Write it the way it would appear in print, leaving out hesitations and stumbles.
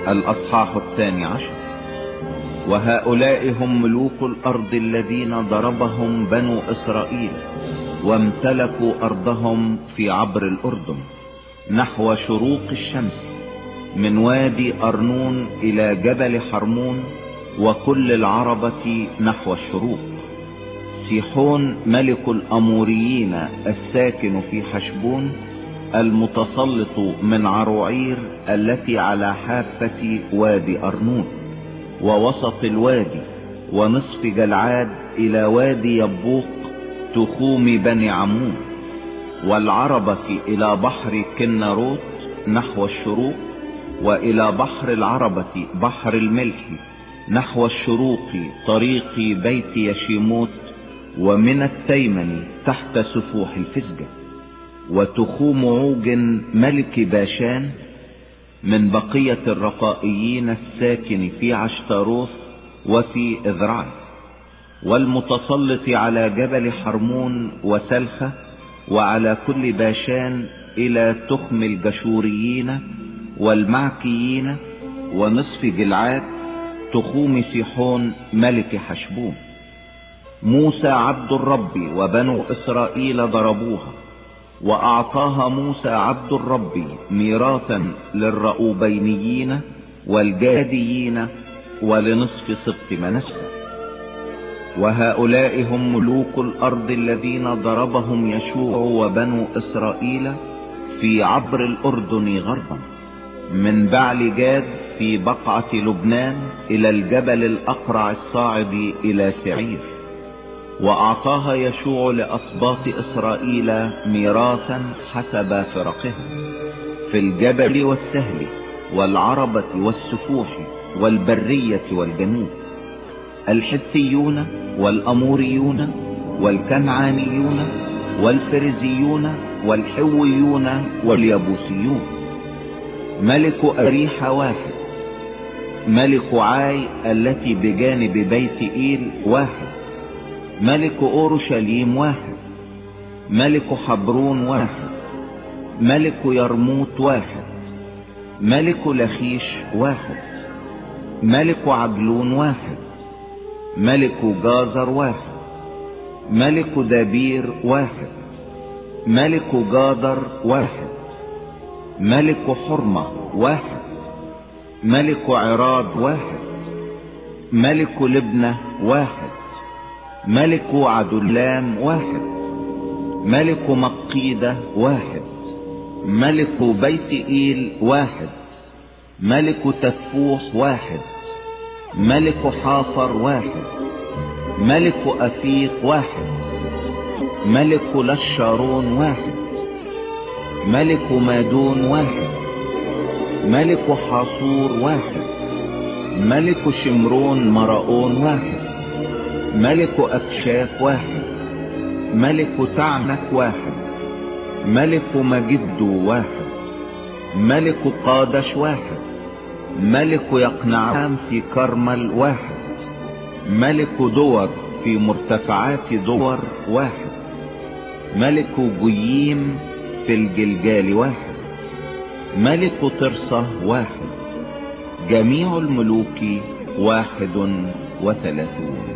الأصحاح 12. وهؤلاء هم ملوك الأرض الذين ضربهم بنو إسرائيل وامتلكوا أرضهم في عبر الأردن نحو شروق الشمس، من وادي أرنون إلى جبل حرمون وكل العربة نحو الشروق. سيحون ملك الأموريين الساكن في حشبون، المتسلط من عروعير التي على حافة وادي أرنون ووسط الوادي ونصف جلعاد إلى وادي يبوق تخوم بني عمون، والعربة إلى بحر كناروت نحو الشروق، وإلى بحر العربة بحر الملح نحو الشروق طريق بيت يشيموت، ومن التيمن تحت سفوح الفسجة. وتخوم عوج ملك باشان من بقية الرقائيين الساكن في عشتروث وفي إذرعي، والمتسلط على جبل حرمون وسلخة وعلى كل باشان إلى تخم الجشوريين والمعكيين ونصف جلعاد تخوم سيحون ملك حشبون. موسى عبد الرب وبنو إسرائيل ضربوها، وأعطاها موسى عبد الرب ميراثا للرؤوبينيين والجاديين ولنصف سبط منسى. وهؤلاء هم ملوك الأرض الذين ضربهم يشوع وبنو إسرائيل في عبر الأردن غربا، من بعل جاد في بقعة لبنان إلى الجبل الأقرع الصاعد إلى سعير. وأعطاها يشوع لأسباط إسرائيل ميراثا حسب فرقها في الجبل والسهل والعربة والسفوح والبرية والجنوب، الحثيون والأموريون والكنعانيون والفرزيون والحويون واليبوسيون. ملك أريح واحد، ملك عاي التي بجانب بيت إيل واحد، ملك أورشليم واحد، ملك حبرون واحد، ملك يرموت واحد، ملك لخيش واحد، ملك عجلون واحد، ملك جازر واحد، ملك دابير واحد، ملك جادر واحد، ملك حرمة واحد، ملك عراد واحد، ملك لبنة واحد، ملك عدلام واحد، ملك مقيدة واحد، ملك بيت إيل واحد، ملك تفوح واحد، ملك حافر واحد، ملك أفيق واحد، ملك لشارون واحد، ملك مادون واحد، ملك حاصور واحد، ملك شمرون مرأون واحد، ملك أكشاف واحد، ملك تعنك واحد، ملك مجدو واحد، ملك قادش واحد، ملك يقنعام في كرمل واحد، ملك دور في مرتفعات دور واحد، ملك جييم في الجلجال واحد، ملك ترصة واحد. جميع الملوك 31.